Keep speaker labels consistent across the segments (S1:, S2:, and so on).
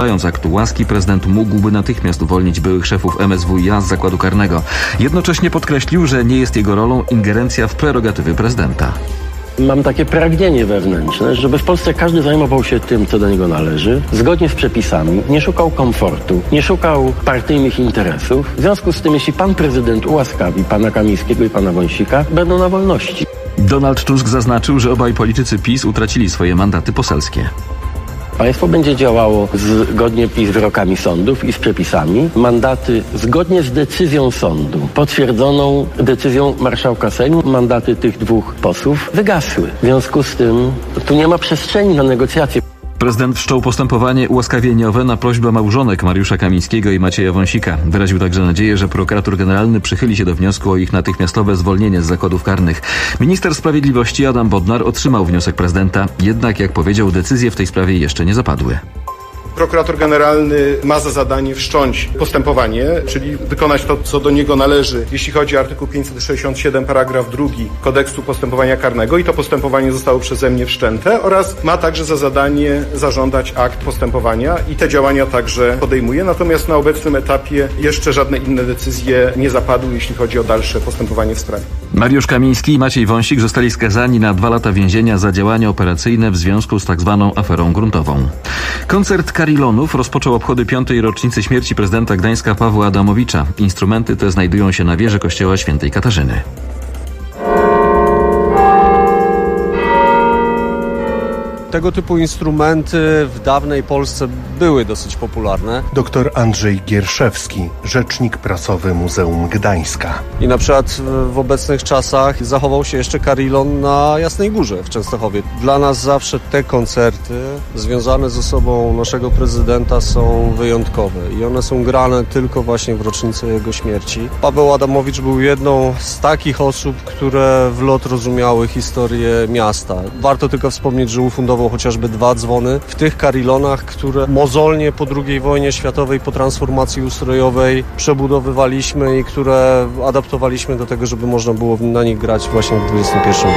S1: uchwalając aktu łaski, prezydent mógłby natychmiast uwolnić byłych szefów MSWiA z zakładu karnego. Jednocześnie podkreślił, że nie jest jego rolą ingerencja w prerogatywy prezydenta.
S2: Mam takie pragnienie wewnętrzne, żeby w Polsce każdy zajmował się tym, co do niego należy, zgodnie z przepisami, nie szukał komfortu, nie szukał partyjnych interesów. W związku z tym, jeśli pan prezydent ułaskawi pana Kamińskiego i pana Wąsika, będą na wolności.
S1: Donald Tusk zaznaczył, że obaj politycy PiS utracili swoje mandaty poselskie.
S2: Państwo będzie działało zgodnie z wyrokami sądów i z przepisami. Mandaty zgodnie z decyzją sądu, potwierdzoną decyzją marszałka Sejmu, mandaty tych dwóch posłów wygasły. W związku z tym tu nie ma przestrzeni na negocjacje.
S1: Prezydent wszczął postępowanie ułaskawieniowe na prośbę małżonek Mariusza Kamińskiego i Macieja Wąsika. Wyraził także nadzieję, że prokurator generalny przychyli się do wniosku o ich natychmiastowe zwolnienie z zakładów karnych. Minister Sprawiedliwości Adam Bodnar otrzymał wniosek prezydenta, jednak jak powiedział, decyzje w tej sprawie jeszcze nie zapadły.
S3: Prokurator generalny ma za zadanie wszcząć postępowanie, czyli wykonać to, co do niego należy, jeśli chodzi o artykuł 567, paragraf 2 Kodeksu Postępowania Karnego i to postępowanie zostało przeze mnie wszczęte oraz ma także za zadanie zażądać akt postępowania i te działania także podejmuje. Natomiast na obecnym etapie jeszcze żadne inne decyzje nie zapadły, jeśli chodzi o dalsze postępowanie w sprawie.
S1: Mariusz Kamiński i Maciej Wąsik zostali skazani na 2 lata więzienia za działania operacyjne w związku z tzw. aferą gruntową. Koncert Karilonów rozpoczął obchody 5. rocznicy śmierci prezydenta Gdańska Pawła Adamowicza. Instrumenty te znajdują się na wieży kościoła świętej Katarzyny.
S4: Tego typu instrumenty w dawnej Polsce były dosyć popularne.
S5: Dr Andrzej Gierszewski, rzecznik prasowy Muzeum Gdańska.
S4: I na przykład w obecnych czasach zachował się jeszcze Carillon na Jasnej Górze w Częstochowie. Dla nas zawsze te koncerty związane z osobą naszego prezydenta są wyjątkowe i one są grane tylko właśnie w rocznicę jego śmierci. Paweł Adamowicz był jedną z takich osób, które w lot rozumiały historię miasta. Warto tylko wspomnieć, że ufundował chociażby 2 dzwony w tych Carillonach, które mozolnie po II wojnie światowej, po transformacji ustrojowej przebudowywaliśmy i które adaptowaliśmy do tego, żeby można było na nich grać właśnie w XXI wieku.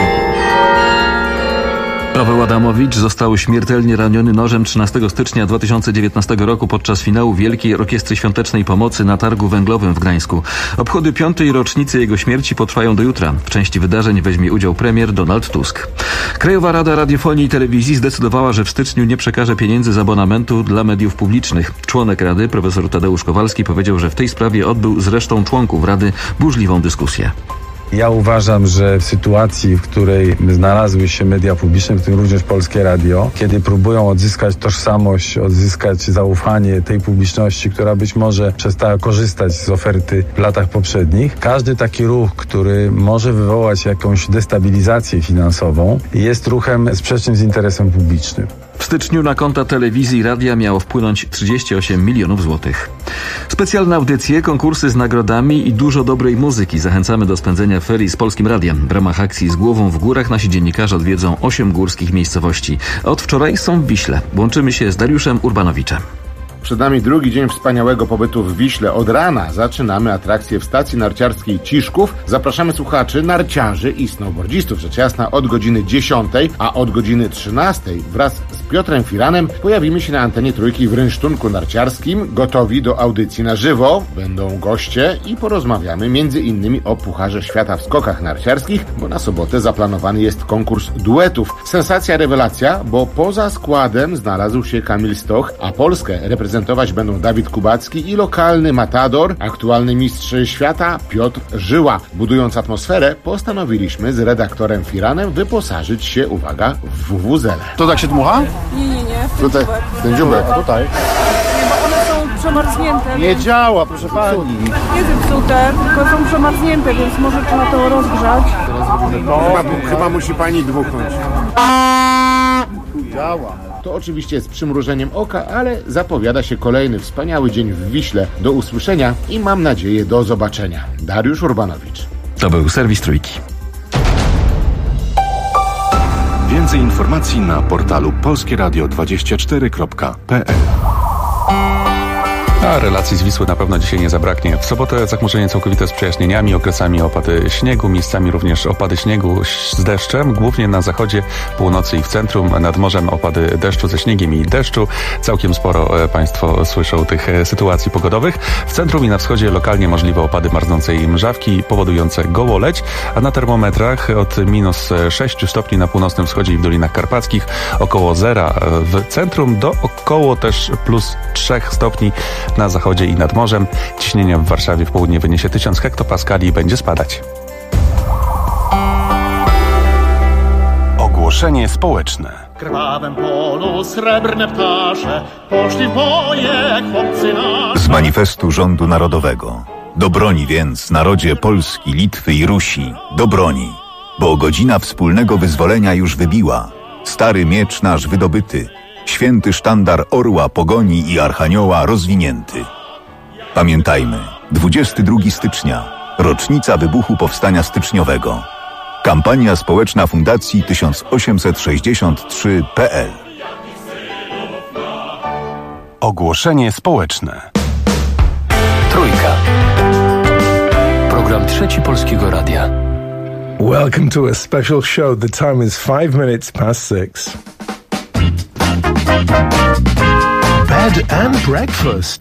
S1: Paweł Adamowicz został śmiertelnie raniony nożem 13 stycznia 2019 roku podczas finału Wielkiej Orkiestry Świątecznej Pomocy na Targu Węglowym w Gdańsku. Obchody 5. rocznicy jego śmierci potrwają do jutra. W części wydarzeń weźmie udział premier Donald Tusk. Krajowa Rada Radiofonii i Telewizji zdecydowała, że w styczniu nie przekaże pieniędzy z abonamentu dla mediów publicznych. Członek Rady, profesor Tadeusz Kowalski, powiedział, że w tej sprawie odbył z resztą członków Rady burzliwą dyskusję.
S6: Ja uważam, że w sytuacji, w której znalazły się media publiczne, w tym również Polskie Radio, kiedy próbują odzyskać tożsamość, odzyskać zaufanie tej publiczności, która być może przestała korzystać z oferty w latach poprzednich, każdy taki ruch, który może wywołać jakąś destabilizację finansową, jest ruchem sprzecznym z interesem publicznym.
S1: W styczniu na konta telewizji i radia miało wpłynąć 38 milionów złotych. Specjalne audycje, konkursy z nagrodami i dużo dobrej muzyki. Zachęcamy do spędzenia ferii z Polskim Radiem. W ramach akcji Z głową w górach nasi dziennikarze odwiedzą 8 górskich miejscowości. Od wczoraj są w Wiśle. Łączymy się z Dariuszem Urbanowiczem.
S7: Przed nami drugi dzień wspaniałego pobytu w Wiśle. Od rana zaczynamy atrakcję w stacji narciarskiej Ciszków. Zapraszamy słuchaczy, narciarzy i snowboardzistów, rzecz jasna, od godziny 10, a od godziny 13 wraz z Piotrem Firanem pojawimy się na antenie Trójki w rynsztunku narciarskim, gotowi do audycji na żywo. Będą goście i porozmawiamy m.in. o Pucharze Świata w skokach narciarskich, bo na sobotę zaplanowany jest konkurs duetów. Sensacja, rewelacja, bo poza składem znalazł się Kamil Stoch, a Polskę reprezentować będą Dawid Kubacki i lokalny matador, aktualny mistrz świata Piotr Żyła. Budując atmosferę, postanowiliśmy z redaktorem Firanem wyposażyć się, uwaga, w wuwuzele.
S8: To tak się dmucha?
S9: Nie.
S7: Tutaj, ten dziubek.
S8: A tutaj?
S9: Nie, bo one są przemarznięte.
S8: Nie działa, proszę pani.
S9: Nie zepsute, tylko są przemarznięte, więc może trzeba to rozgrzać.
S7: Chyba musi pani dmuchnąć.
S8: Działa.
S7: To oczywiście z przymrużeniem oka, ale zapowiada się kolejny wspaniały dzień w Wiśle. Do usłyszenia i mam nadzieję do zobaczenia. Dariusz Urbanowicz.
S1: To był serwis Trójki.
S10: Więcej informacji na portalu polskieradio24.pl.
S11: A relacji z Wisły na pewno dzisiaj nie zabraknie. W sobotę zachmurzenie całkowite z przejaśnieniami, okresami opady śniegu, miejscami również opady śniegu z deszczem, głównie na zachodzie, północy i w centrum. Nad morzem opady deszczu ze śniegiem i deszczu. Całkiem sporo Państwo słyszą tych sytuacji pogodowych. W centrum i na wschodzie lokalnie możliwe opady marznącej mrzawki powodujące gołoleć, a na termometrach od minus 6 stopni na północnym wschodzie i w Dolinach Karpackich, około zera w centrum do około też plus 3 stopni na zachodzie i nad morzem. Ciśnienie w Warszawie w południe wyniesie 1000 hektopaskali i będzie spadać.
S10: Ogłoszenie społeczne.
S12: W krwawym polu srebrne ptasze poszli w boje chłopcy nasze.
S13: Z manifestu rządu narodowego. Do broni więc, narodzie Polski, Litwy i Rusi. Do broni, bo godzina wspólnego wyzwolenia już wybiła. Stary miecz nasz wydobyty. Święty sztandar orła, pogoni i archanioła rozwinięty. Pamiętajmy, 22 stycznia, rocznica wybuchu Powstania Styczniowego. Kampania społeczna Fundacji 1863.pl.
S10: Ogłoszenie społeczne.
S14: Trójka. Program Trzeci Polskiego Radia.
S15: Welcome to a special show. The time is 5 minutes past 6. Bed and breakfast.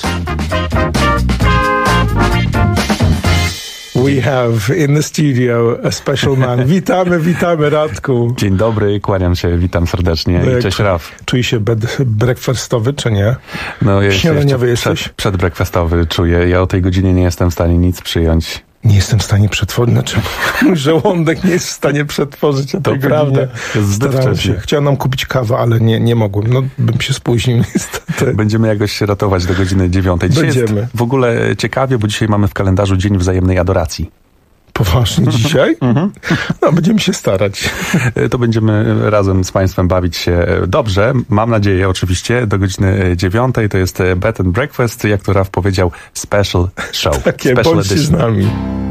S15: We have in the studio a special man. Witamy Radku.
S11: Dzień dobry, kłaniam się, witam serdecznie i cześć Raf.
S15: Czuje się bed breakfastowy, czy nie?
S11: No,
S15: śniadaniowy jesteś?
S11: Przedbreakfastowy czuję. Ja o tej godzinie nie jestem w stanie nic przyjąć.
S15: Nie jestem w stanie przetworzyć, znaczy mój żołądek nie jest w stanie przetworzyć, a to prawda. Starałem się. Chciałem nam kupić kawę, ale nie mogłem. No, bym się spóźnił niestety.
S11: Będziemy jakoś się ratować do godziny 9. Dzisiaj
S15: Będziemy.
S11: Jest w ogóle ciekawie, bo dzisiaj mamy w kalendarzu Dzień Wzajemnej Adoracji.
S15: Poważnie dzisiaj? No, będziemy się starać.
S11: To będziemy razem z Państwem bawić się dobrze. Mam nadzieję oczywiście do godziny 9. To jest Bed and Breakfast, jak to Raf powiedział, special show.
S15: Takie,
S11: special
S15: bądźcie
S11: edition.
S15: z nami.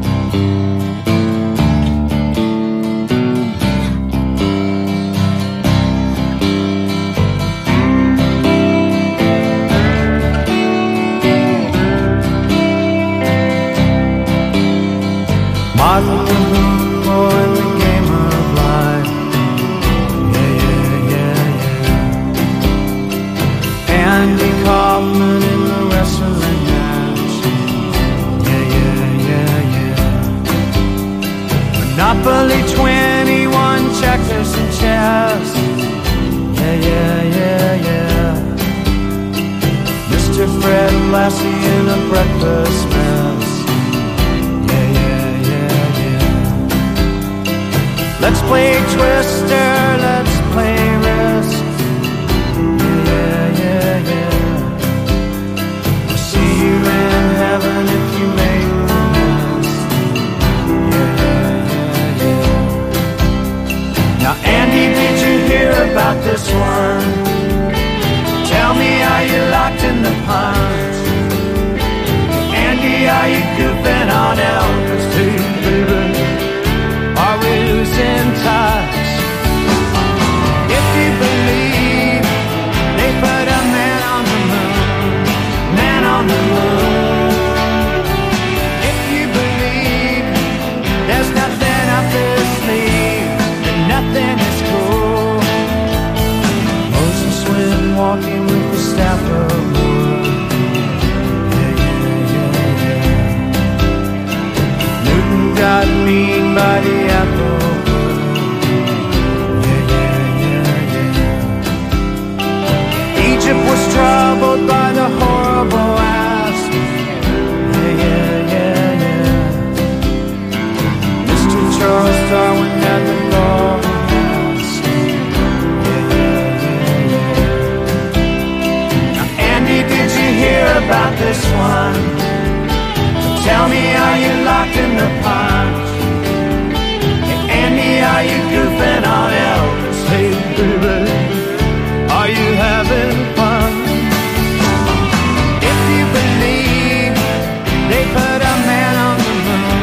S16: Monopoly 21 checkers and chess. Yeah. Mr. Fred Lassie in a breakfast mess. Yeah. Let's play Twister, let's play Risk. Yeah. I'll see you in heaven if you make the list. Yeah. Now, Andy, did you hear about this one? Tell me, are you locked in the punch? Andy, are you goofing on Elvis too, baby? Are we losing touch? If you believe they put a man on the moon, if you believe there's nothing up their sleeve, then nothing is cool. Moses went walking with the staff of wood. Yeah. Newton got beat by the apple. Yeah. Egypt was troubled by the horrible asp. Yeah. Mr. Charles Darwin had the golden mask. Yeah. Now, Andy, did you hear about this one? Tell me, are you locked in the punch? Hey, Andy, are you goofing on Elvis? Hey, baby, are you having fun? If you believe they put a man on the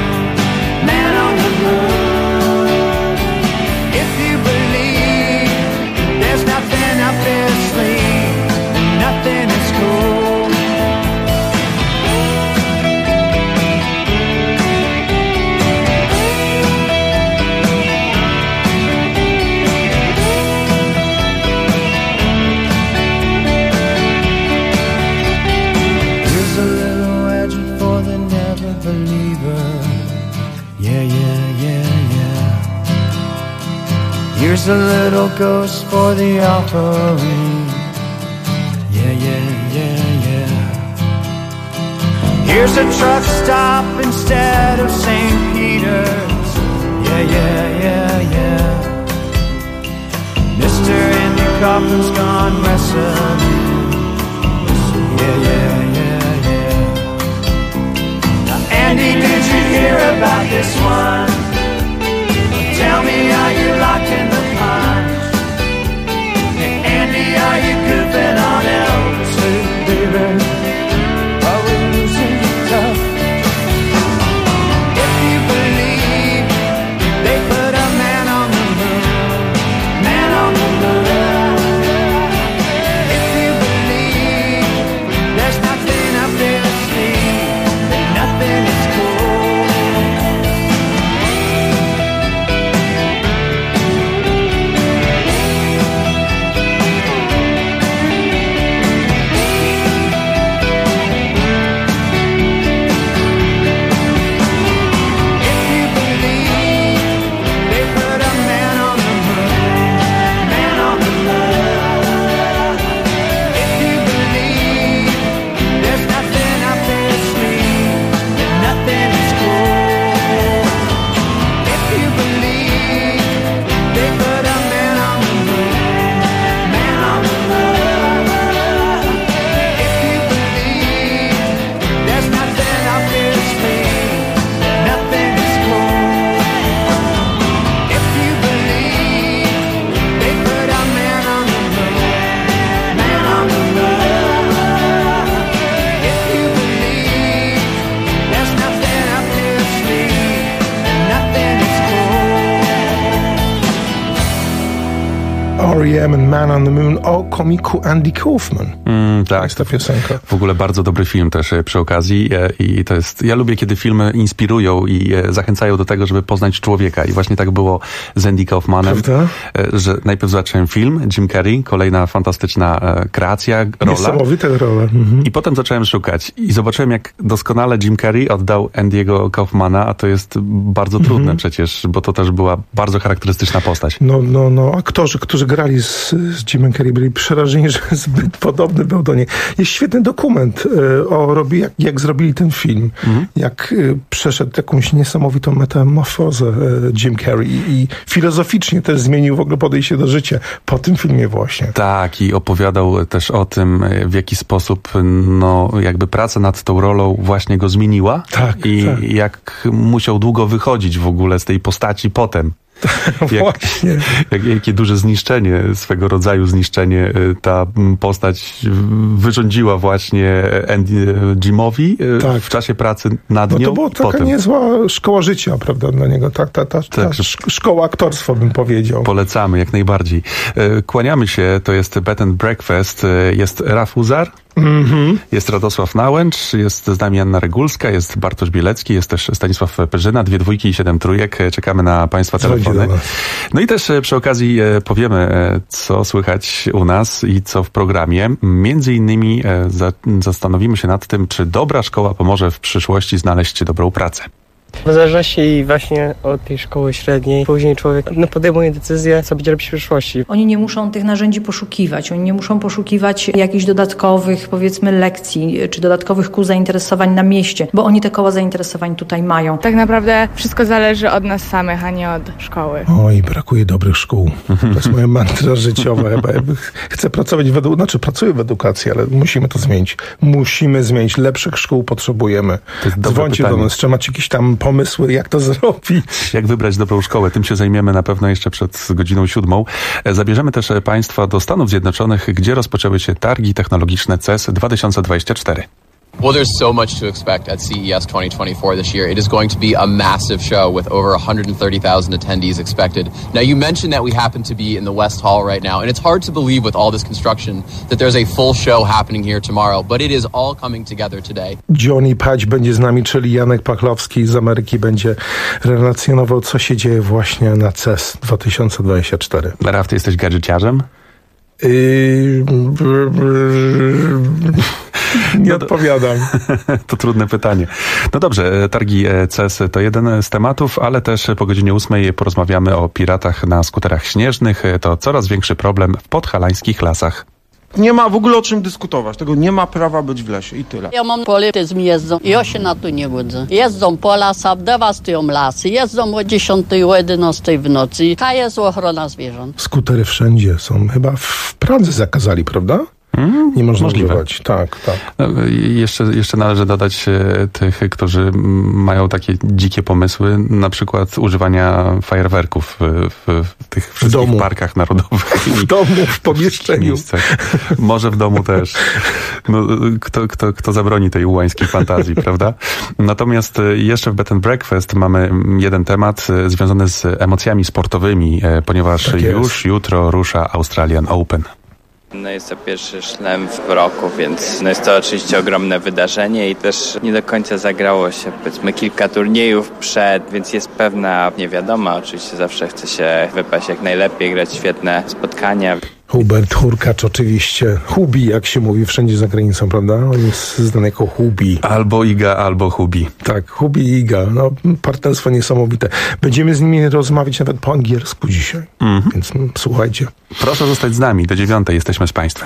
S16: moon, if you believe there's nothing up their sleeve, nothing is cool. Here's a little ghost for the offering. Yeah, yeah, yeah, yeah. Here's a truck stop instead of St. Peter's. Yeah, yeah, yeah, yeah. Mr. Andy Kaufman's gone wrestling. Yeah, yeah, yeah, yeah. Now, Andy, did you hear about this one? Tell me, are you locked in the punch? Hey, Andy, are you goofing on Elvis? Hey, baby, are we losing tough? If you believe they put a man on the moon, man on the moon. If you believe there's nothing up their sleeve, then nothing is cool.
S15: R.E.M. and Man on the Moon o komiku Andy Kaufman.
S11: Tak,
S15: jest ta piosenka.
S11: W ogóle bardzo dobry film też przy okazji i to jest, ja lubię, kiedy filmy inspirują i zachęcają do tego, żeby poznać człowieka i właśnie tak było z Andy Kaufmanem,
S15: prawda?
S11: Że najpierw zacząłem film, Jim Carrey, kolejna fantastyczna kreacja, rola.
S15: Niesamowita rola.
S11: I potem zacząłem szukać i zobaczyłem, jak doskonale Jim Carrey oddał Andy'ego Kaufmana, a to jest bardzo trudne przecież, bo to też była bardzo charakterystyczna postać.
S15: No, aktorzy, którzy grali z Jimem Carrey, byli przerażeni, że zbyt podobny był do niej. Jest świetny dokument jak zrobili ten film, jak przeszedł jakąś niesamowitą metamorfozę Jim Carrey i filozoficznie też zmienił w ogóle podejście do życia po tym filmie właśnie.
S11: Tak, i opowiadał też o tym, w jaki sposób jakby praca nad tą rolą właśnie go zmieniła jak musiał długo wychodzić w ogóle z tej postaci potem. Jakie duże zniszczenie, swego rodzaju zniszczenie ta postać wyrządziła właśnie Jimowi w czasie pracy nad nią.
S15: To była taka niezła szkoła życia, prawda, dla niego. Szkoła aktorstwa, bym powiedział.
S11: Polecamy, jak najbardziej. Kłaniamy się, to jest Bed and Breakfast, jest Raf Uzar, jest Radosław Nałęcz, jest z nami Anna Regulska, jest Bartosz Bielecki, jest też Stanisław Perzyna, 2 dwójki i 7 trójek. Czekamy na Państwa telefony. No i też przy okazji powiemy, co słychać u nas i co w programie. Między innymi zastanowimy się nad tym, czy dobra szkoła pomoże w przyszłości znaleźć dobrą pracę.
S17: W zależności właśnie od tej szkoły średniej, później człowiek podejmuje decyzję, co będzie robić w przyszłości.
S18: Oni nie muszą tych narzędzi poszukiwać, oni nie muszą poszukiwać jakichś dodatkowych, powiedzmy, lekcji, czy dodatkowych kół zainteresowań na mieście, bo oni te koła zainteresowań tutaj mają.
S19: Tak naprawdę wszystko zależy od nas samych, a nie od szkoły.
S15: Oj, brakuje dobrych szkół. To jest moja mantra życiowa. Ja chcę pracować pracuję w edukacji, ale musimy to zmienić. Musimy zmienić. Lepszych szkół potrzebujemy. Dzwońcie do nas, czy macie jakieś tam pomysły, jak to zrobić.
S11: Jak wybrać dobrą szkołę? Tym się zajmiemy na pewno jeszcze przed godziną 7. Zabierzemy też Państwa do Stanów Zjednoczonych, gdzie rozpoczęły się targi technologiczne CES 2024.
S20: Well, there's so much to expect at CES 2024 this year. It is going to be a massive show with over 130,000 attendees expected. Now, you mentioned that we happen to be in the West Hall right now, and it's hard to believe with all this construction that there's a full show happening here tomorrow, but it is all coming together today.
S15: Johnny Pać będzie z nami, czyli Janek Pachlowski z Ameryki będzie relacjonował, co się dzieje właśnie na CES 2024.
S11: Raf, ty jesteś gadżeciarzem?
S15: Nie odpowiadam.
S11: To trudne pytanie. No dobrze, targi CES to jeden z tematów, ale też po godzinie 8 porozmawiamy o piratach na skuterach śnieżnych. To coraz większy problem w podhalańskich lasach.
S21: Nie ma w ogóle o czym dyskutować. Tego nie ma prawa być w lesie i tyle.
S22: Ja mam polityzm jeżdżą i ja się na to nie godzę. Jeżdżą po lasach, dewastują lasy, jeżdżą o 10, o 11 w nocy. Jaka jest ochrona zwierząt?
S15: Skutery wszędzie są. Chyba w Pradze zakazali, prawda? Nie można używać. Tak.
S11: No, jeszcze należy dodać tych, którzy mają takie dzikie pomysły, na przykład używania fajerwerków w tych wszystkich parkach narodowych.
S15: W domu, w pomieszczeniu.
S11: Może w domu też. No, kto zabroni tej ułańskiej fantazji, prawda? Natomiast jeszcze w Bed and Breakfast mamy jeden temat związany z emocjami sportowymi, ponieważ już jutro rusza Australian Open.
S23: No jest to pierwszy szlem w roku, więc jest to oczywiście ogromne wydarzenie i też nie do końca zagrało się, powiedzmy, kilka turniejów przed, więc jest pewna niewiadoma. Oczywiście zawsze chce się wypaść jak najlepiej, grać świetne spotkania.
S15: Hubert Hurkacz oczywiście. Hubi, jak się mówi wszędzie za granicą, prawda? On jest znany jako Hubi.
S11: Albo Iga, albo Hubi.
S15: Tak, Hubi i Iga. No, partnerstwo niesamowite. Będziemy z nimi rozmawiać nawet po angielsku dzisiaj. Więc słuchajcie.
S11: Proszę zostać z nami. Do 9 jesteśmy z Państwem.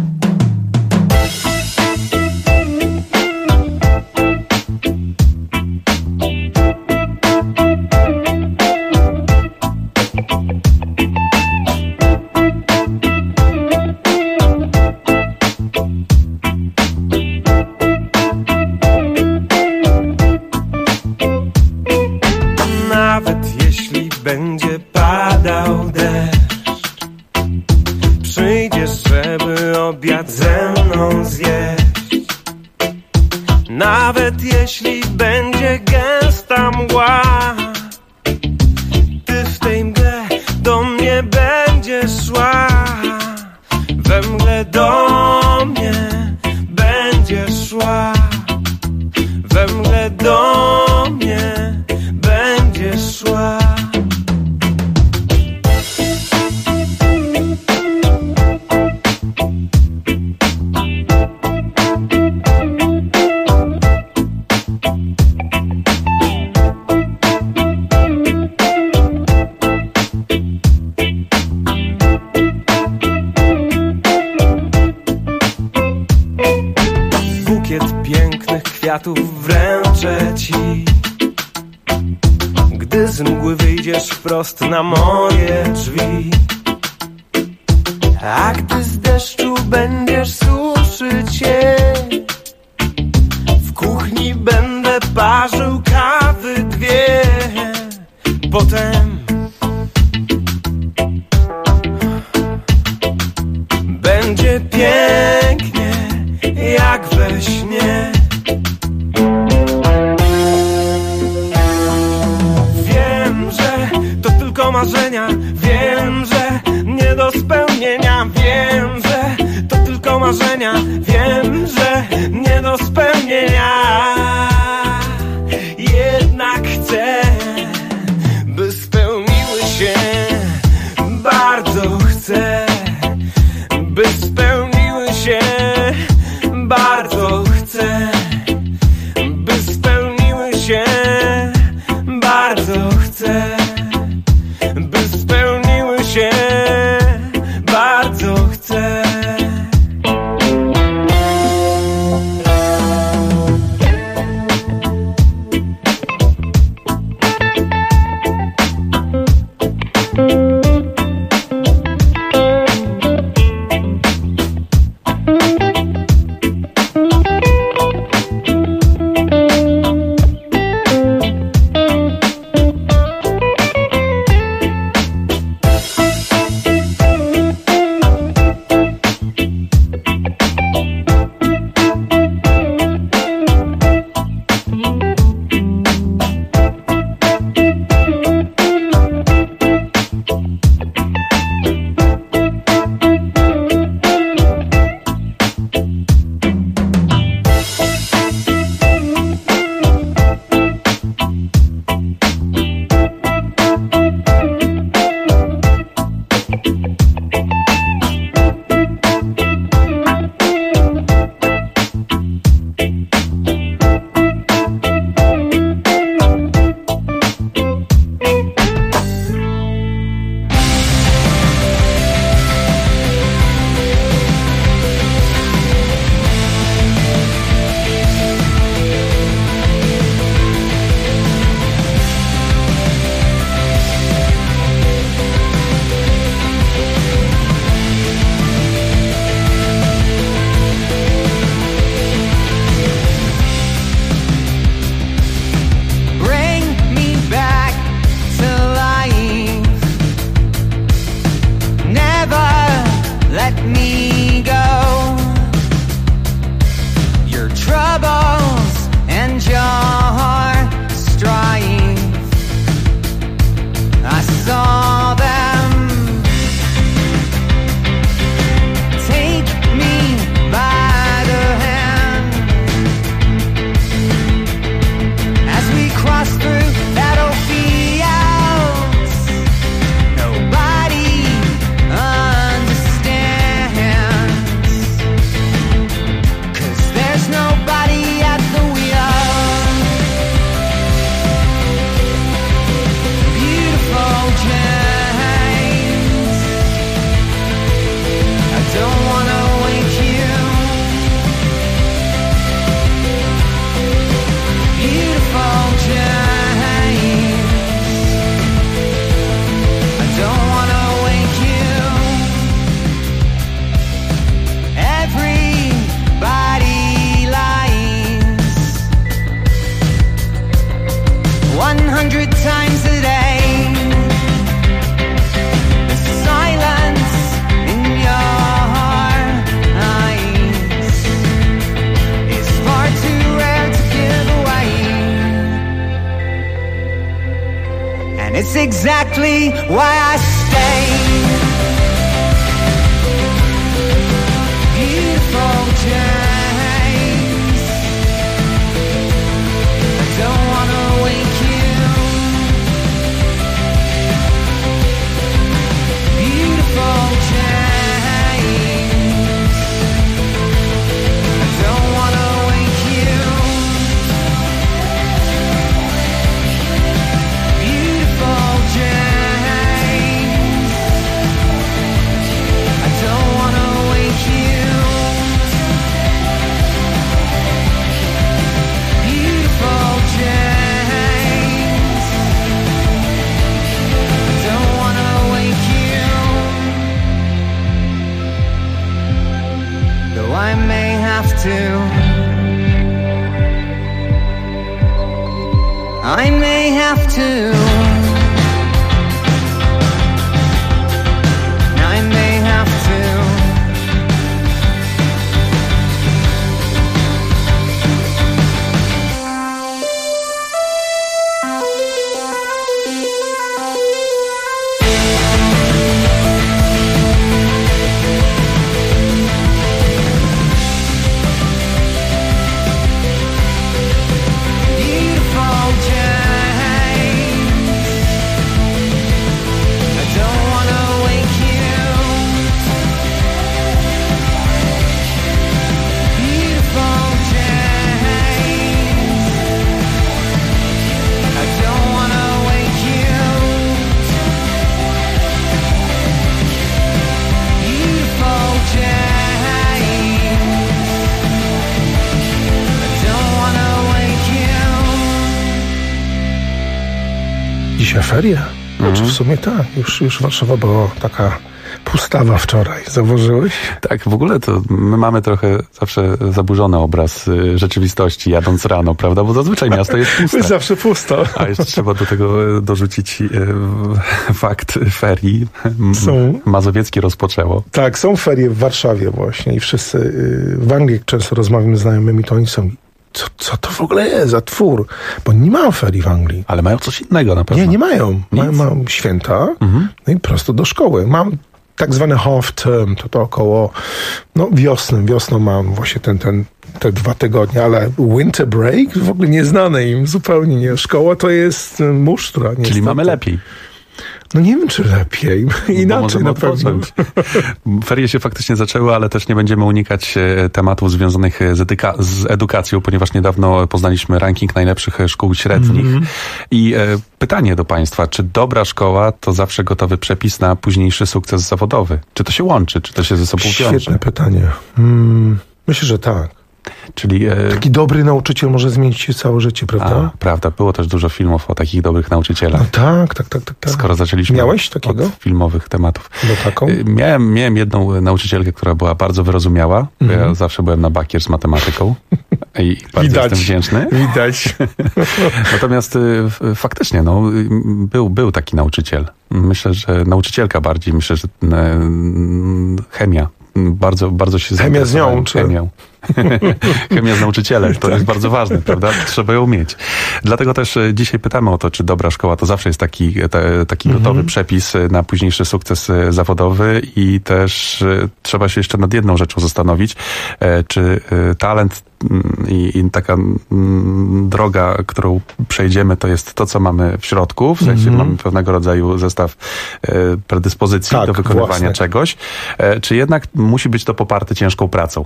S16: Nawet jeśli będzie padał deszcz, przyjdziesz, żeby obiad ze mną zjeść. Nawet jeśli będzie gęsta mgła, ty w tej mgle do mnie będziesz szła. We mgle do mnie będziesz szła. We mgle do mnie będziesz szła. Bukiet pięknych kwiatów wręczę ci, gdy z mgły wyjdziesz wprost na moje drzwi. A gdy z deszczu będziesz suszyć się, w kuchni będę parzył kawy 2. Potem będzie pięknie jak we śnie. Wiem, że to tylko marzenia, wiem, że nie do spełnienia. Wiem, że to tylko marzenia, wiem, że nie do spełnienia. Jednak chcę, by spełniły się. Bardzo chcę, by spełniły się. Bardzo chcę, by spełniły się. Bardzo chcę, by spełniły się. Bardzo chcę. troubles and your strife. I saw them take me by the hand as we crossed through battlefields. Nobody understands, 'cause there's nobody at the wheel. Beautiful James, I don't wanna wake you. Beautiful James, I don't wanna wake you. Everybody lies 100 times a day. The silence in your eyes is far too rare to give away, and it's exactly why I stay. Beautiful James, I don't wanna wake you. Beautiful James, I don't wanna wake you. Beautiful James, I don't wanna wake you. Beautiful James, I don't wanna wake you. Though I may have to, I may have to, I may have to. Beautiful James, I don't wanna wake you. Beautiful James, I don't wanna wake you. Beautiful James, I don't wanna wake you.
S15: Dzisiaj ferie? Znaczy w sumie tak. Już Warszawa była taka pustawa wczoraj. Zauważyłeś?
S11: Tak, w ogóle to my mamy trochę zawsze zaburzony obraz rzeczywistości jadąc rano, prawda? Bo zazwyczaj miasto jest puste.
S15: Jest zawsze pusto.
S11: A jeszcze trzeba do tego dorzucić fakt ferii. Mazowieckie rozpoczęło.
S15: Tak, są ferie w Warszawie właśnie i wszyscy w Anglii, jak często rozmawiamy z znajomymi, to oni są... Co to w ogóle jest za twór? Bo nie mają ferii w Anglii.
S11: Ale mają coś innego na pewno.
S15: Nie mają. Mają święta, no i prosto do szkoły. Mam tak zwany half term, to około wiosną mam właśnie te 2 tygodnie, ale winter break w ogóle nieznane im zupełnie nie. Szkoła to jest musztra.
S11: Czyli niestety. Mamy lepiej.
S15: No nie wiem, czy lepiej. Inaczej na pewno.
S11: Ferie się faktycznie zaczęły, ale też nie będziemy unikać tematów związanych z edukacją, ponieważ niedawno poznaliśmy ranking najlepszych szkół średnich. I pytanie do Państwa, czy dobra szkoła to zawsze gotowy przepis na późniejszy sukces zawodowy? Czy to się łączy? Czy to się ze sobą wiąże?
S15: Świetne pytanie. Myślę, że tak.
S11: Czyli
S15: taki dobry nauczyciel może zmienić się całe życie, prawda?
S11: Prawda, było też dużo filmów o takich dobrych nauczycielach.
S15: No tak.
S11: Skoro zaczęliśmy
S15: Miałeś takiego?
S11: od filmowych tematów.
S15: No taką?
S11: Miałem jedną nauczycielkę, która była bardzo wyrozumiała. Ja zawsze byłem na bakier z matematyką i bardzo jestem wdzięczny.
S15: Widać.
S11: Natomiast faktycznie, był taki nauczyciel. Myślę, że nauczycielka bardziej. Myślę, że chemia. Bardzo się
S15: Chemia z nią, czy?
S11: Chemią. Chemia z nauczycielem, to jest bardzo ważne, prawda? Trzeba ją mieć. Dlatego też dzisiaj pytamy o to, czy dobra szkoła to zawsze jest taki gotowy przepis na późniejszy sukces zawodowy i też trzeba się jeszcze nad jedną rzeczą zastanowić, czy talent i taka droga, którą przejdziemy, to jest to, co mamy w środku, w sensie mamy pewnego rodzaju zestaw predyspozycji do wykonywania czegoś, czy jednak musi być to poparte ciężką pracą?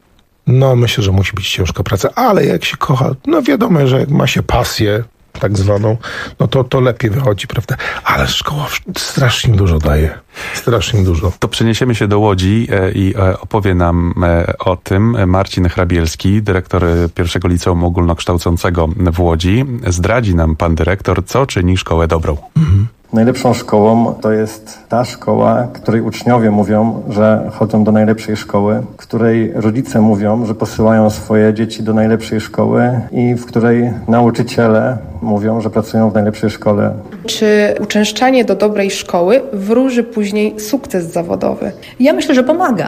S15: No, myślę, że musi być ciężka praca, ale jak się kocha, no wiadomo, że jak ma się pasję, tak zwaną, no to lepiej wychodzi, prawda? Ale szkoła strasznie dużo daje. Strasznie dużo.
S11: To przeniesiemy się do Łodzi i opowie nam o tym Marcin Hrabielski, dyrektor pierwszego liceum ogólnokształcącego w Łodzi. Zdradzi nam pan dyrektor, co czyni szkołę dobrą.
S2: Najlepszą szkołą to jest ta szkoła, której uczniowie mówią, że chodzą do najlepszej szkoły, której rodzice mówią, że posyłają swoje dzieci do najlepszej szkoły i w której nauczyciele mówią, że pracują w najlepszej szkole.
S3: Czy uczęszczanie do dobrej szkoły wróży później sukces zawodowy?
S18: Ja myślę, że pomaga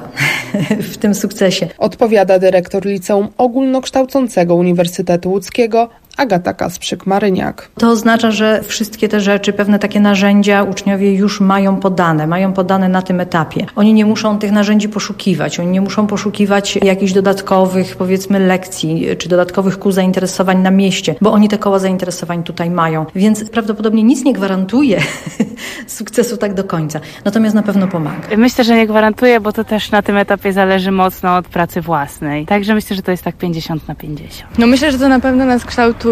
S18: w tym sukcesie.
S3: Odpowiada dyrektor Liceum Ogólnokształcącego Uniwersytetu Łódzkiego Agata Kasprzyk-Maryniak.
S18: To oznacza, że wszystkie te rzeczy, pewne takie narzędzia uczniowie już mają podane na tym etapie. Oni nie muszą tych narzędzi poszukiwać, oni nie muszą poszukiwać jakichś dodatkowych, powiedzmy, lekcji, czy dodatkowych kół zainteresowań na mieście, bo oni te koła zainteresowań tutaj mają. Więc prawdopodobnie nic nie gwarantuje sukcesu tak do końca. Natomiast na pewno pomaga.
S19: Myślę, że nie gwarantuje, bo to też na tym etapie zależy mocno od pracy własnej. Także myślę, że to jest tak 50/50.
S5: No myślę, że to na pewno nas kształtuje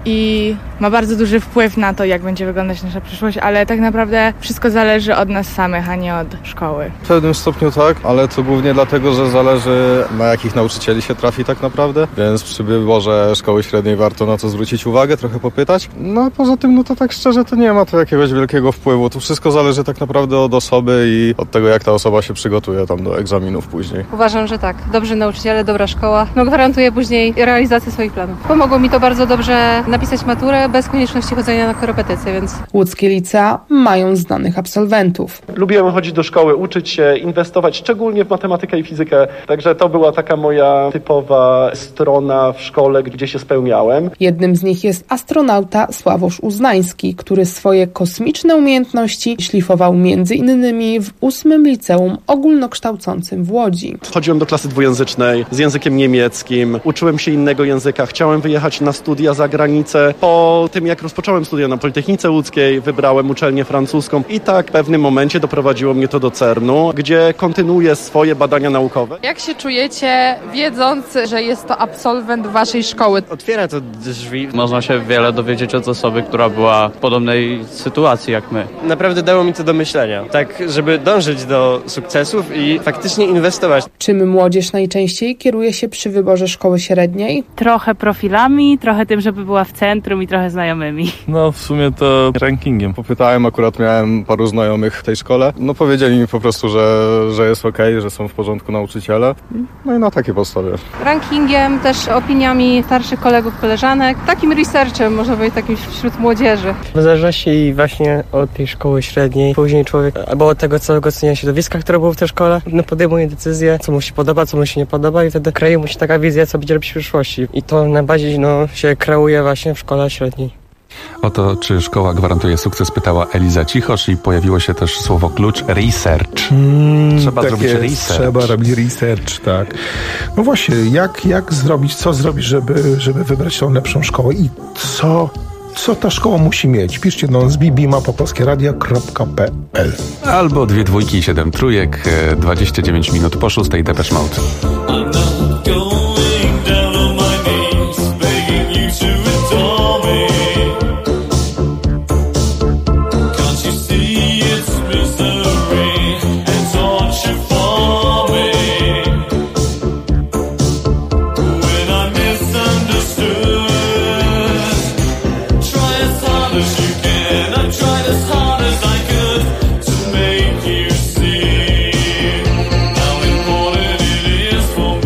S5: i ma bardzo duży wpływ na to, jak będzie wyglądać nasza przyszłość, ale tak naprawdę wszystko zależy od nas samych, a nie od szkoły.
S4: W pewnym stopniu tak, ale to głównie dlatego, że zależy, na jakich nauczycieli się trafi tak naprawdę, więc przy wyborze szkoły średniej warto na to zwrócić uwagę, trochę popytać. No a poza tym, no to tak szczerze, to nie ma to jakiegoś wielkiego wpływu. To wszystko zależy tak naprawdę od osoby i od tego, jak ta osoba się przygotuje tam do egzaminów później.
S24: Uważam, że tak. Dobrzy nauczyciele, dobra szkoła, no gwarantuje później realizację swoich planów. Pomogło mi to bardzo dobrze napisać maturę bez konieczności chodzenia na korepetycje, więc...
S3: Łódzkie licea mają znanych absolwentów.
S25: Lubiłem chodzić do szkoły, uczyć się, inwestować, szczególnie w matematykę i fizykę. Także to była taka moja typowa strona w szkole, gdzie się spełniałem.
S3: Jednym z nich jest astronauta Sławosz Uznański, który swoje kosmiczne umiejętności szlifował m.in. w 8. Liceum Ogólnokształcącym w Łodzi.
S25: Chodziłem do klasy dwujęzycznej z językiem niemieckim, uczyłem się innego języka, chciałem wyjechać na studia za granicę. Po tym, jak rozpocząłem studia na Politechnice Łódzkiej, wybrałem uczelnię francuską i tak w pewnym momencie doprowadziło mnie to do CERN-u, gdzie kontynuuję swoje badania naukowe.
S26: Jak się czujecie, wiedząc, że jest to absolwent waszej szkoły?
S27: Otwiera to drzwi. Można się wiele dowiedzieć od osoby, która była w podobnej sytuacji jak my. Naprawdę dało mi to do myślenia, tak żeby dążyć do sukcesów i faktycznie inwestować.
S3: Czym młodzież najczęściej kieruje się przy wyborze szkoły średniej?
S19: Trochę profilami, trochę tym, żeby była w centrum i trochę znajomymi.
S4: No w sumie to rankingiem. Popytałem, akurat miałem paru znajomych w tej szkole. No powiedzieli mi po prostu, że jest okej, że są w porządku nauczyciele. No i na takiej podstawie.
S24: Rankingiem, też opiniami starszych kolegów, koleżanek. Takim researchem, można powiedzieć, takim wśród młodzieży.
S17: W zależności właśnie od tej szkoły średniej, później człowiek, albo od tego całego oceniania środowiska, które było w tej szkole, no podejmuje decyzję, co mu się podoba, co mu się nie podoba i wtedy kreuje mu się taka wizja, co będzie robić w przyszłości. I to najbardziej się kreuje właśnie w szkole średniej.
S11: O to, czy szkoła gwarantuje sukces, pytała Eliza Cichosz i pojawiło się też słowo klucz research. Trzeba
S15: tak
S11: zrobić
S15: jest,
S11: research.
S15: Trzeba robić research, tak. No właśnie, jak zrobić, co zrobić, żeby wybrać tą lepszą szkołę i co ta szkoła musi mieć? Piszcie do nas bbmałpa.polskieradio.pl
S11: Albo 2 dwójki i 7 trójek, 29 minut po 6, Depeche Mode.
S16: For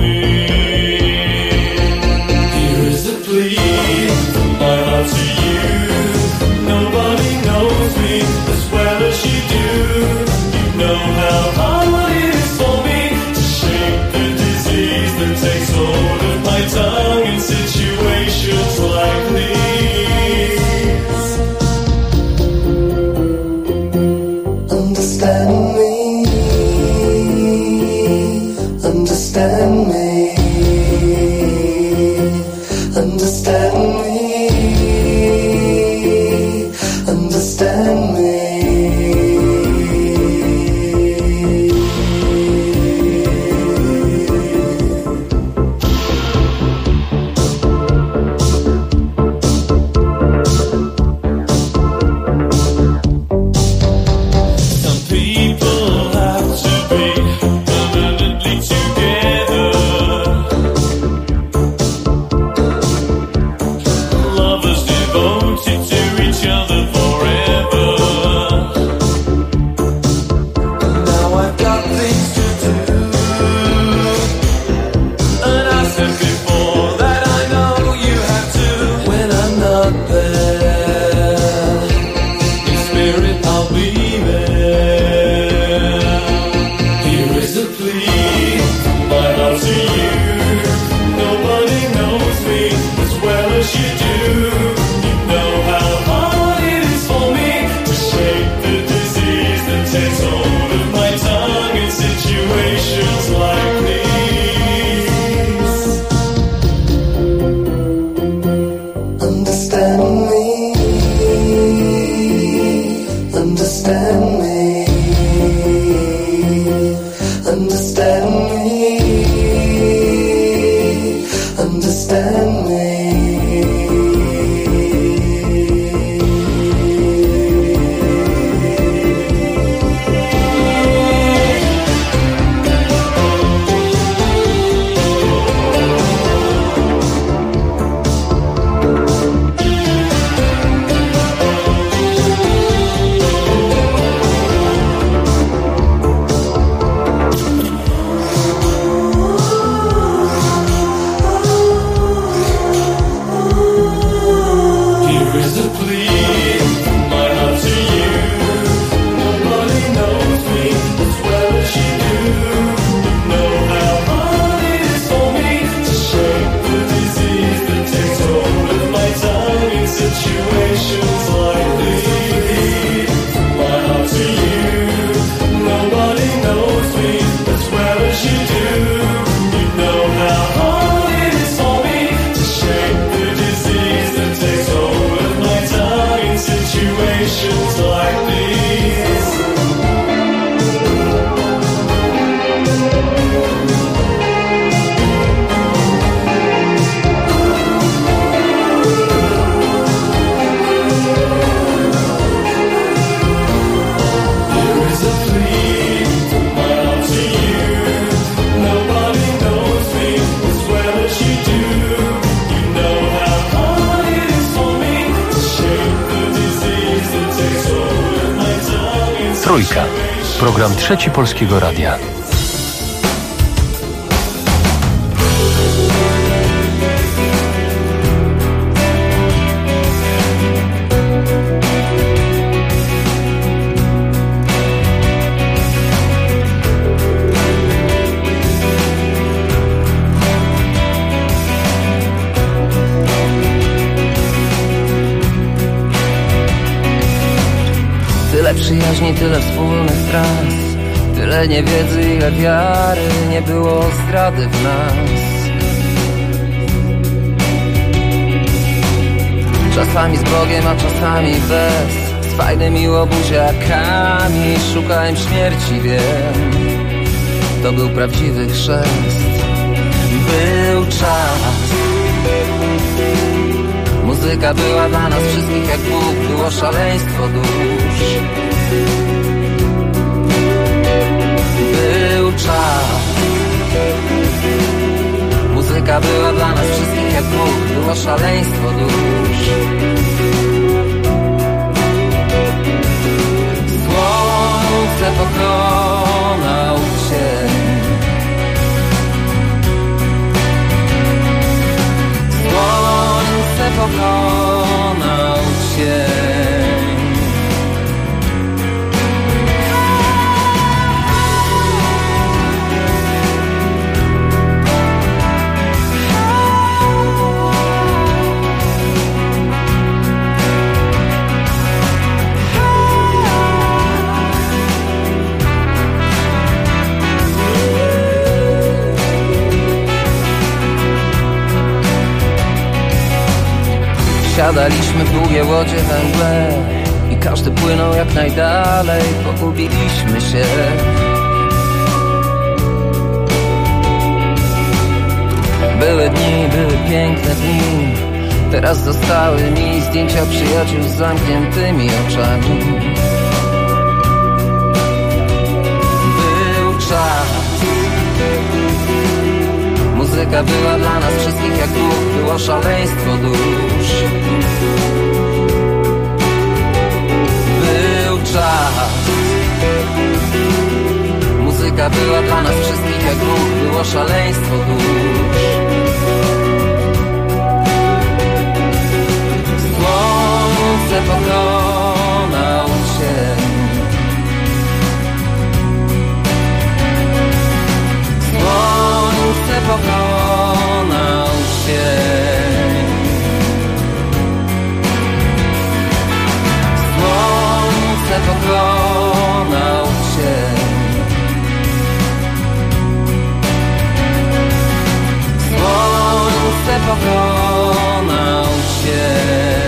S16: in situations like these. Understand me, understand me, understand me, understand me.
S14: Trójka. Program Trzeci Polskiego Radia.
S1: Tyle przyjaźni, tyle wspólnych tras, tyle niewiedzy, ile wiary, nie było zdrady w nas. Czasami z Bogiem, a czasami bez, z fajnymi łobuziakami. Szukałem śmierci, wiem, to był prawdziwy chrzest. Był czas, muzyka była dla nas wszystkich jak Bóg, było szaleństwo dusz. Był czas, muzyka była dla nas wszystkich jak Bóg, było szaleństwo dusz. Słońce pokonał cień, słońce pokonał cień. Wsiadaliśmy w długie łodzie we mgle i każdy płynął jak najdalej. Pogubiliśmy się. Były dni, były piękne dni. Teraz zostały mi zdjęcia przyjaciół z zamkniętymi oczami. Był czas. Muzyka była dla nas wszystkich jak Bóg. Było szaleństwo dusz. Był czas. Muzyka była dla nas wszystkich jak Bóg. Było szaleństwo dusz. Słońce pokonał cień. Słońce pokonał cień. Słońce pokonał cień. Słońce pokonał cień.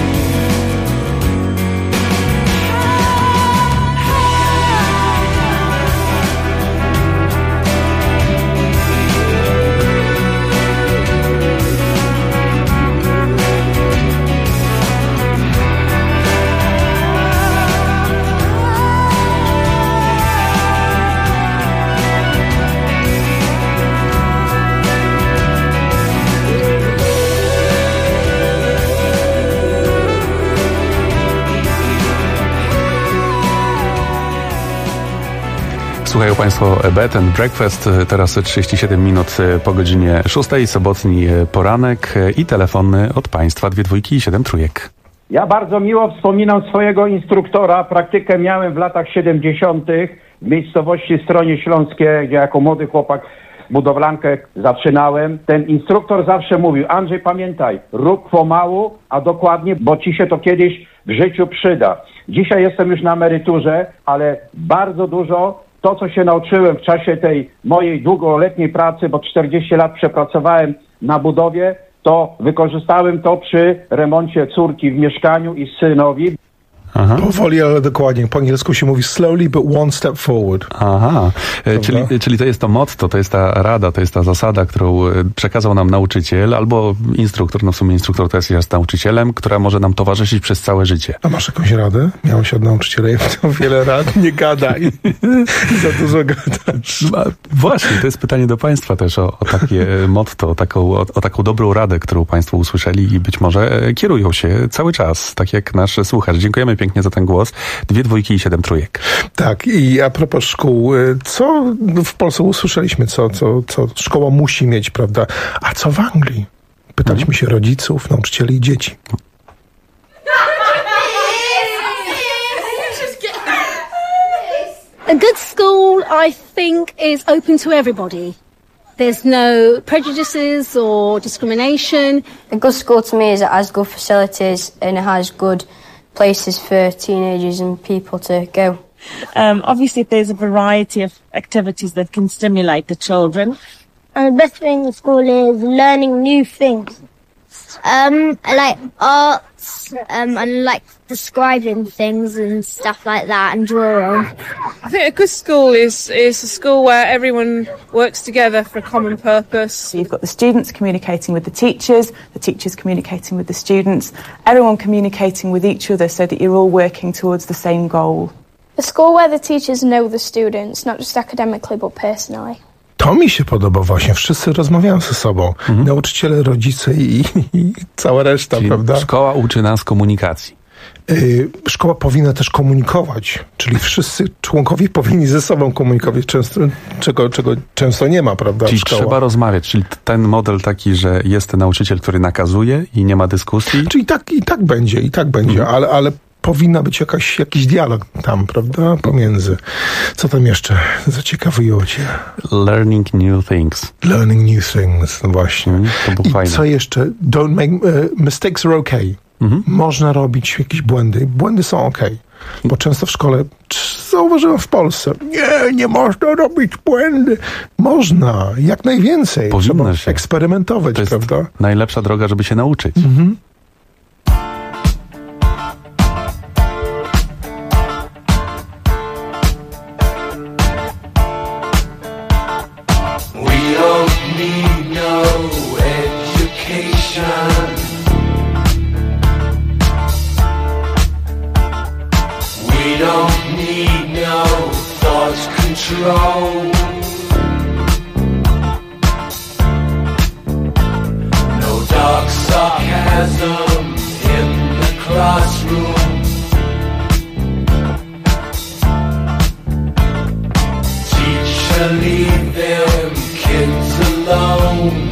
S11: Słuchają Państwo Bed and Breakfast, teraz 37 minut po godzinie 6, sobotni poranek i telefony od Państwa 2 dwójki i 7 trójek.
S6: Ja bardzo miło wspominam swojego instruktora. Praktykę miałem w latach 70. w miejscowości Stronie Śląskie, gdzie jako młody chłopak budowlankę zaczynałem. Ten instruktor zawsze mówił: Andrzej, pamiętaj, rób pomału, a dokładnie, bo ci się to kiedyś w życiu przyda. Dzisiaj jestem już na emeryturze, ale bardzo dużo to, co się nauczyłem w czasie tej mojej długoletniej pracy, bo 40 lat przepracowałem na budowie, to wykorzystałem to przy remoncie córki w mieszkaniu i synowi.
S15: Aha. Powoli, ale dokładnie. Po angielsku się mówi slowly, but one step forward.
S11: Aha, czyli to jest to motto, to jest ta rada, to jest ta zasada, którą przekazał nam nauczyciel albo instruktor, no w sumie instruktor też jest nauczycielem, która może nam towarzyszyć przez całe życie.
S15: A masz jakąś radę? Miałeś od nauczyciela wiele rad? Nie gadaj. Za dużo gadasz.
S11: Właśnie, to jest pytanie do Państwa też o takie motto, o taką dobrą radę, którą Państwo usłyszeli i być może kierują się cały czas, tak jak nasz słuchacz. Dziękujemy pięknie za ten głos. 2 dwójki i 7 trójek.
S15: Tak, i a propos szkół, co w Polsce usłyszeliśmy, co szkoła musi mieć, prawda? A co w Anglii? Pytaliśmy się rodziców, nauczycieli i dzieci.
S7: A good school, I think, is open to everybody. There's no prejudices or discrimination.
S8: A good school to me is it has good facilities and it has good places for teenagers and people to go.
S9: Obviously, there's a variety of activities that can stimulate the children.
S7: And the best thing in school is learning new things. I like arts, and like describing things and stuff like that and drawing.
S10: I think a good school is a school where everyone works together for a common purpose.
S9: So you've got the students communicating with the teachers communicating with the students, everyone communicating with each other so that you're all working towards the same goal.
S12: A school where the teachers know the students, not just academically but personally.
S15: To mi się podoba właśnie. Wszyscy rozmawiają ze sobą. Nauczyciele, rodzice i cała reszta,
S11: czyli
S15: prawda?
S11: Szkoła uczy nas komunikacji.
S15: Szkoła powinna też komunikować, czyli wszyscy członkowie powinni ze sobą komunikować, czego często nie ma, prawda?
S11: Czyli trzeba rozmawiać, czyli ten model taki, że jest nauczyciel, który nakazuje i nie ma dyskusji.
S15: Czyli i tak będzie, ale powinna być jakiś dialog tam, prawda, pomiędzy. Co tam jeszcze zaciekawiło cię?
S11: Learning new things.
S15: Learning new things, no właśnie.
S11: To było fajne.
S15: Co jeszcze? Don't make mistakes are okay. Można robić jakieś błędy. Błędy są okej. Bo często w szkole, zauważyłem w Polsce, nie można robić błędy. Można, jak najwięcej.
S11: Powinno
S15: Trzeba
S11: się
S15: eksperymentować,
S11: to jest
S15: prawda?
S11: Najlepsza droga, żeby się nauczyć.
S16: sarcasm in the classroom. Teacher, leave them kids alone.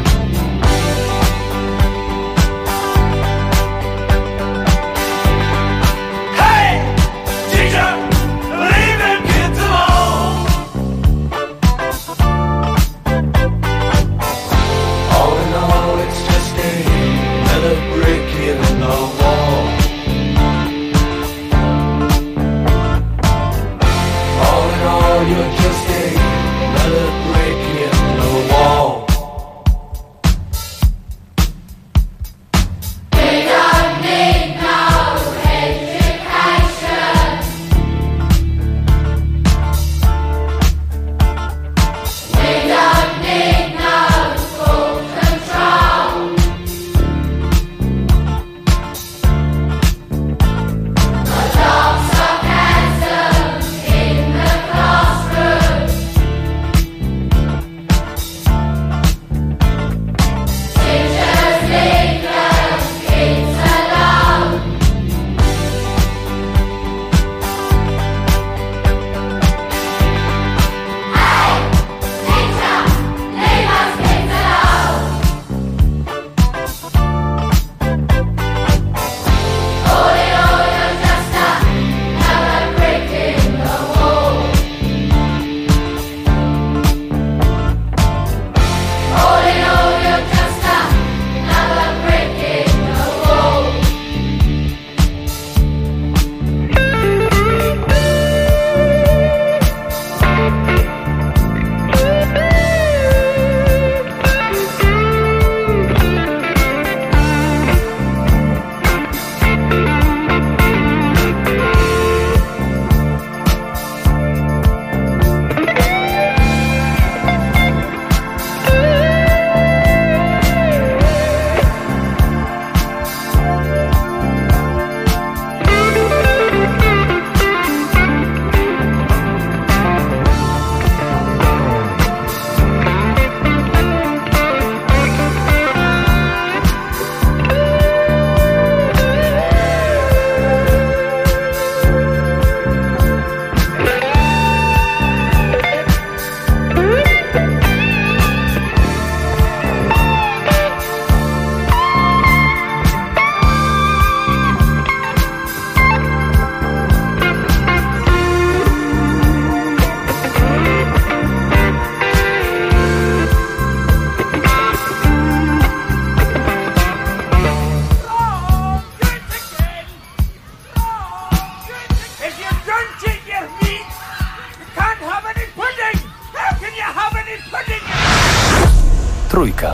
S14: Trójka.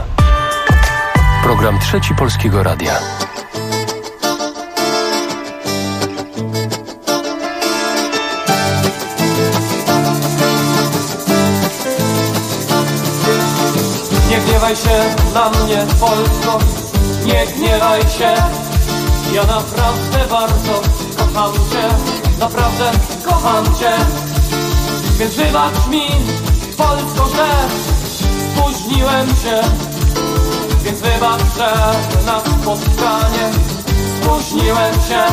S14: Program Trzeci Polskiego Radia.
S2: Nie gniewaj się na mnie, Polsko, nie gniewaj się. Ja naprawdę bardzo kocham cię, naprawdę kocham cię. Więc wybacz mi, Polsko, że spóźniłem się. Więc wybacz, że na spotkanie spóźniłem się.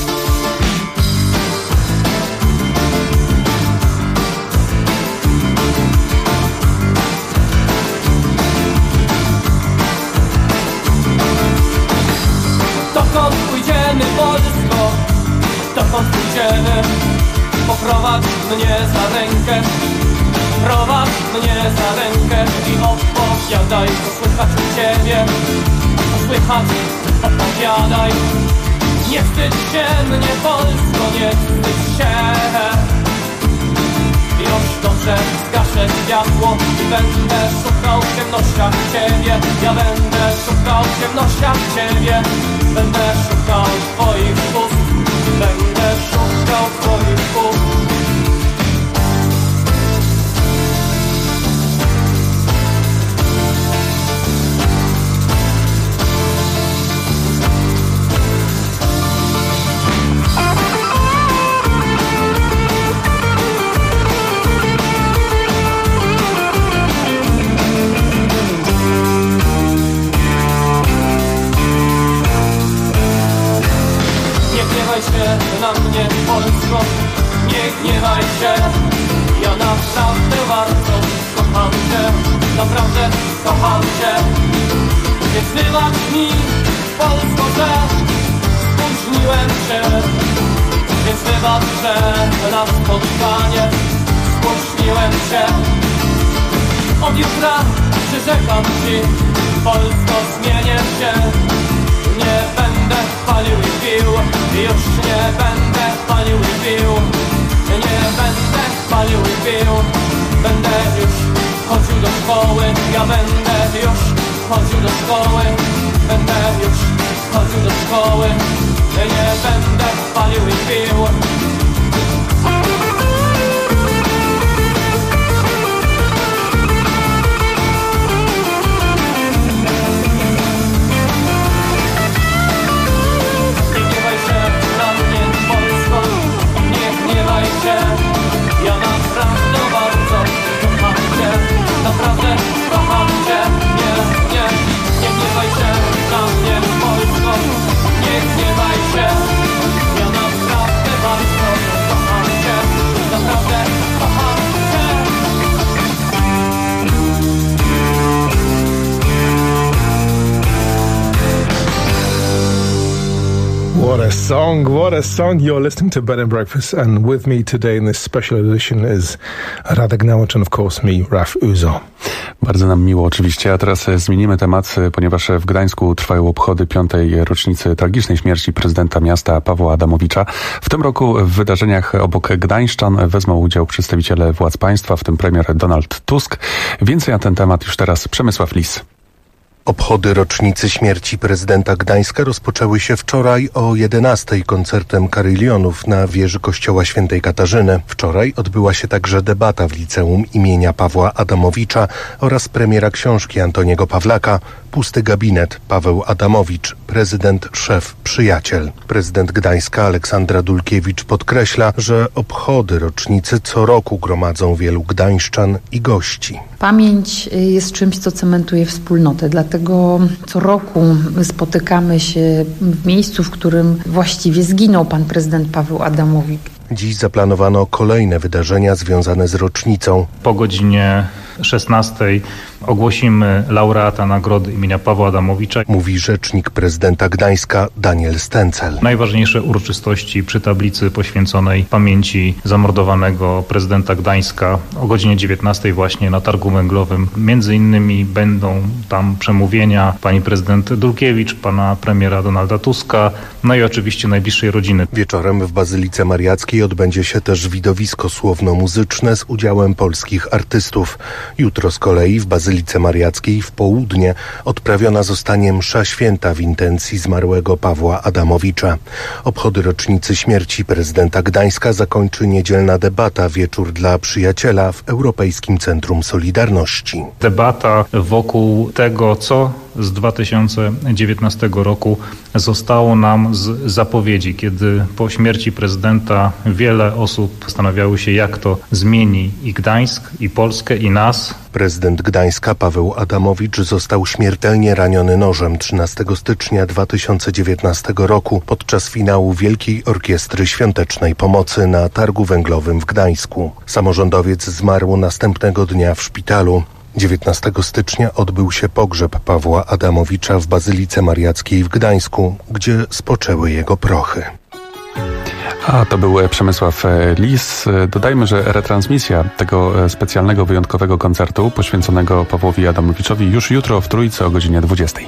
S2: Dokąd pójdziemy, Polsko? Dokąd pójdziemy? Poprowadź mnie za rękę, prowadź mnie za rękę i opowiadaj, co słychać u ciebie, co słychać, opowiadaj. Nie wstydź się mnie, Polsko, nie wstydź się. Już dobrze zgaszę światło i będę szukał w ciemnościach ciebie. Ja będę szukał w ciemnościach ciebie. Będę szukał twoich ust, będę szukał twoich ust. kocham cię. Więc wybacz mi, Polsko, że spóźniłem się. Więc wybacz, że na spotkanie spóźniłem się. Od jutra przyrzekam ci, Polsko, zmienię się. Nie będę palił i pił, już nie będę palił i pił. Nie będę palił i pił. Będę już chodził do szkoły, ja będę już chodził do szkoły. Będę już chodził do szkoły, nie będę palił i pił. Ja naprawdę bardzo kocham cię. Naprawdę kocham cię. Nie gniewaj się na mnie, Polsko. Nie gniewaj się. Ja naprawdę bardzo kocham cię. Naprawdę kocham cię.
S15: What a song, what a song. You're listening to Bed and Breakfast, and with me today in this special edition is Radek Nałacz and of course me, Raf Uzo.
S11: Bardzo nam miło oczywiście, a teraz zmienimy temat, ponieważ w Gdańsku trwają obchody 5. rocznicy tragicznej śmierci prezydenta miasta Pawła Adamowicza. W tym roku w wydarzeniach obok gdańszczan wezmą udział przedstawiciele władz państwa, w tym premier Donald Tusk. Więcej na ten temat już teraz Przemysław Lis.
S5: Obchody rocznicy śmierci prezydenta Gdańska rozpoczęły się wczoraj o 11:00 koncertem Karylionów na wieży kościoła świętej Katarzyny. Wczoraj odbyła się także debata w liceum imienia Pawła Adamowicza oraz premiera książki Antoniego Pawlaka Pusty gabinet, Paweł Adamowicz, prezydent, szef, przyjaciel. Prezydent Gdańska Aleksandra Dulkiewicz podkreśla, że obchody rocznicy co roku gromadzą wielu gdańszczan i gości.
S13: Pamięć jest czymś, co cementuje wspólnotę, dlatego co roku spotykamy się w miejscu, w którym właściwie zginął pan prezydent Paweł Adamowicz.
S5: Dziś zaplanowano kolejne wydarzenia związane z rocznicą.
S18: Po godzinie 16:00 ogłosimy laureata nagrody imienia Pawła Adamowicza.
S5: Mówi rzecznik prezydenta Gdańska Daniel Stencel.
S18: Najważniejsze uroczystości przy tablicy poświęconej pamięci zamordowanego prezydenta Gdańska o godzinie 19:00 właśnie na Targu Węglowym. Między innymi będą tam przemówienia pani prezydent Dulkiewicz, pana premiera Donalda Tuska, no i oczywiście najbliższej rodziny.
S5: Wieczorem w Bazylice Mariackiej odbędzie się też widowisko słowno-muzyczne z udziałem polskich artystów. Jutro z kolei w Bazylice Mariackiej w południe odprawiona zostanie msza święta w intencji zmarłego Pawła Adamowicza. Obchody rocznicy śmierci prezydenta Gdańska zakończy niedzielna debata Wieczór dla przyjaciela w Europejskim Centrum Solidarności.
S18: Debata wokół tego, co z 2019 roku zostało nam z zapowiedzi, kiedy po śmierci prezydenta wiele osób zastanawiały się, jak to zmieni i Gdańsk, i Polskę, i nas.
S5: Prezydent Gdańska Paweł Adamowicz został śmiertelnie raniony nożem 13 stycznia 2019 roku podczas finału Wielkiej Orkiestry Świątecznej Pomocy na Targu Węglowym w Gdańsku. Samorządowiec zmarł następnego dnia w szpitalu. 19 stycznia odbył się pogrzeb Pawła Adamowicza w Bazylice Mariackiej w Gdańsku, gdzie spoczęły jego prochy.
S11: A to był Przemysław Lis. Dodajmy, że retransmisja tego specjalnego, wyjątkowego koncertu poświęconego Pawłowi Adamowiczowi już jutro w Trójce o godzinie 20:00.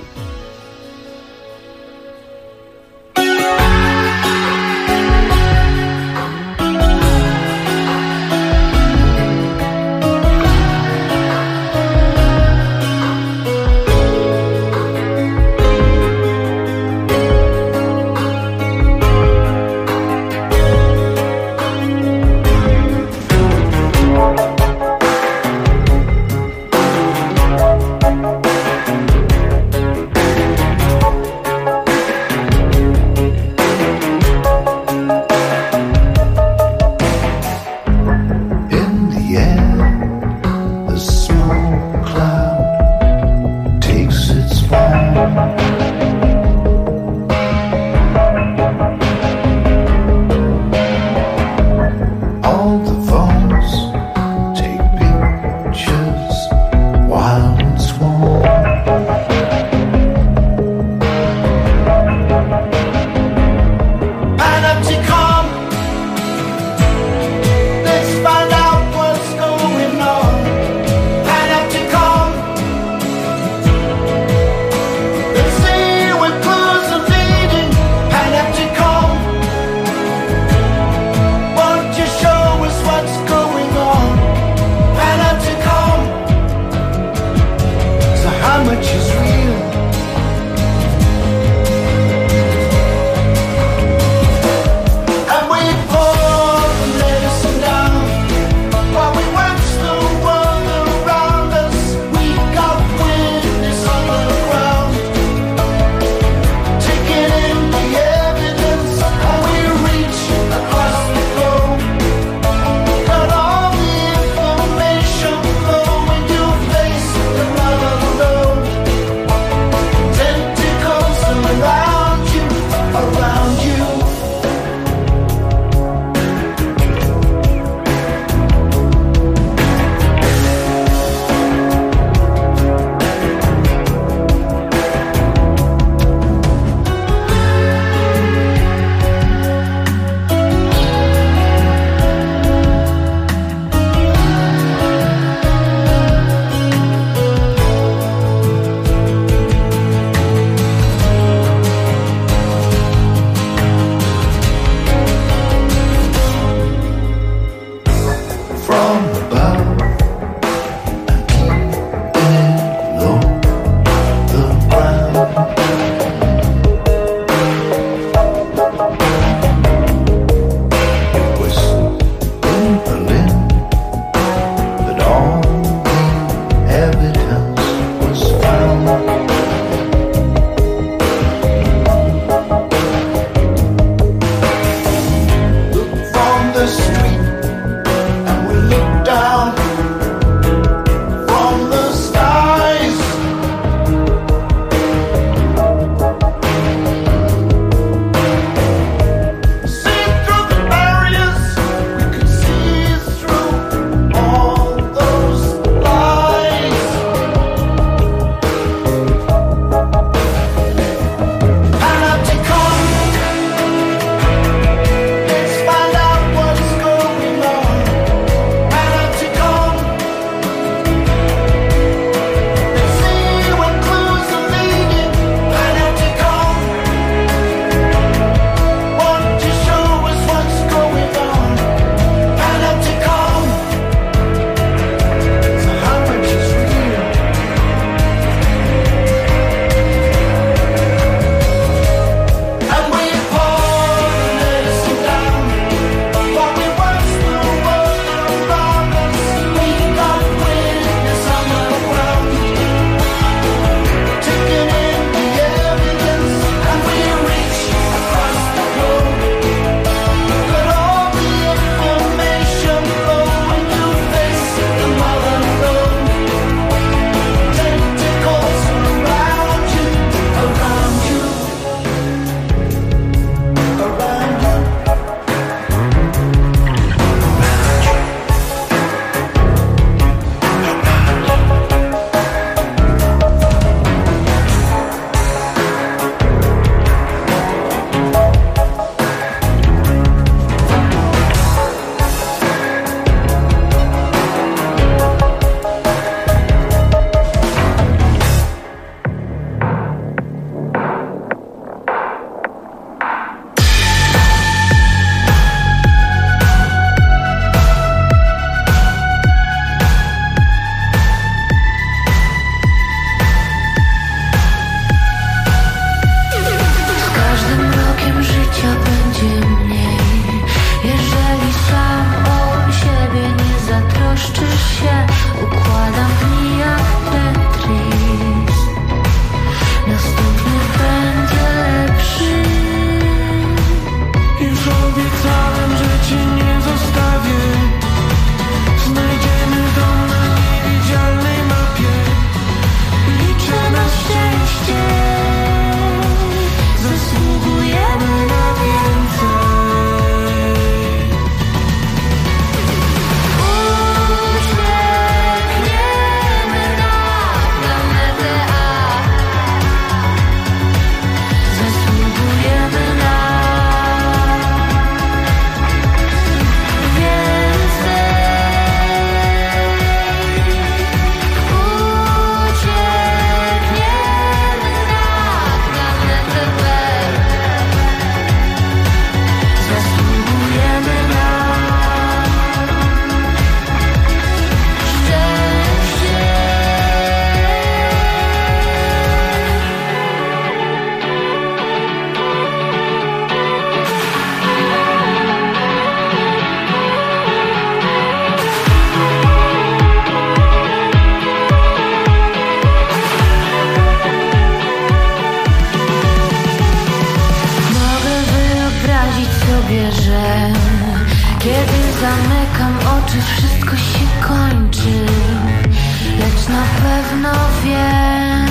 S20: mówię, że kiedy zamykam oczy, wszystko się kończy. Lecz na pewno wiem,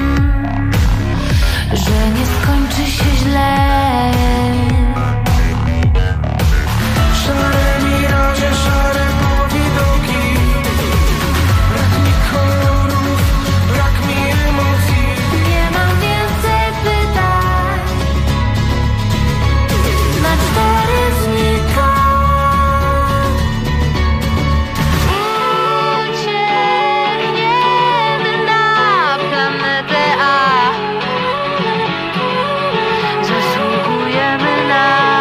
S20: że nie skończy się źle. Szare miraże, szare powidoki, brak mi kolorów, brak mi emocji. Nie mam więcej pytań, na 4 znika. Uciekniemy na planetę A. Zasługujemy na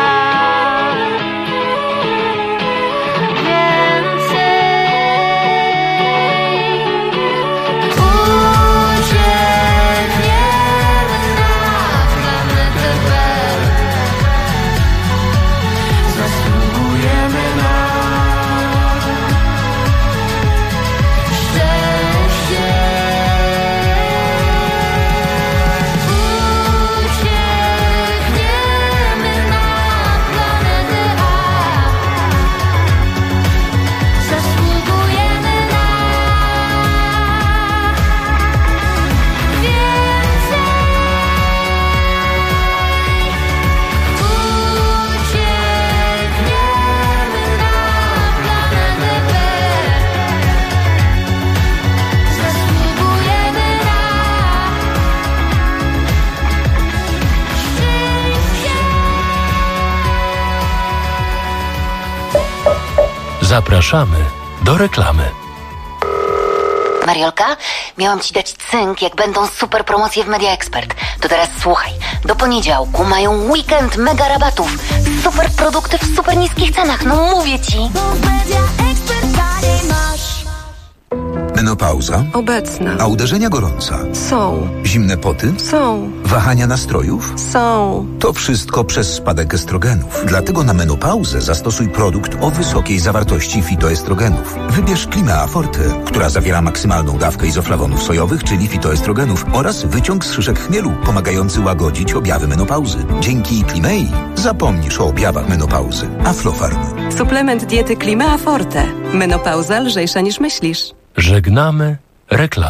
S14: Zapraszamy do reklamy.
S21: Mariolka, miałam ci dać cynk, jak będą super promocje w Media Expert. To teraz słuchaj. Do poniedziałku mają weekend mega rabatów. Super produkty w super niskich cenach. No mówię ci.
S22: Menopauza?
S23: Obecna.
S22: A uderzenia gorąca?
S23: Są.
S22: Zimne poty?
S23: Są.
S22: Wahania nastrojów?
S23: Są.
S22: To wszystko przez spadek estrogenów. Dlatego na menopauzę zastosuj produkt o wysokiej zawartości fitoestrogenów. Wybierz Climea Forte, która zawiera maksymalną dawkę izoflawonów sojowych, czyli fitoestrogenów, oraz wyciąg z szyszek chmielu, pomagający łagodzić objawy menopauzy. Dzięki Climei zapomnisz o objawach menopauzy. Aflofarm.
S23: Suplement diety Climea Forte. Menopauza lżejsza niż myślisz.
S14: Żegnamy reklamy.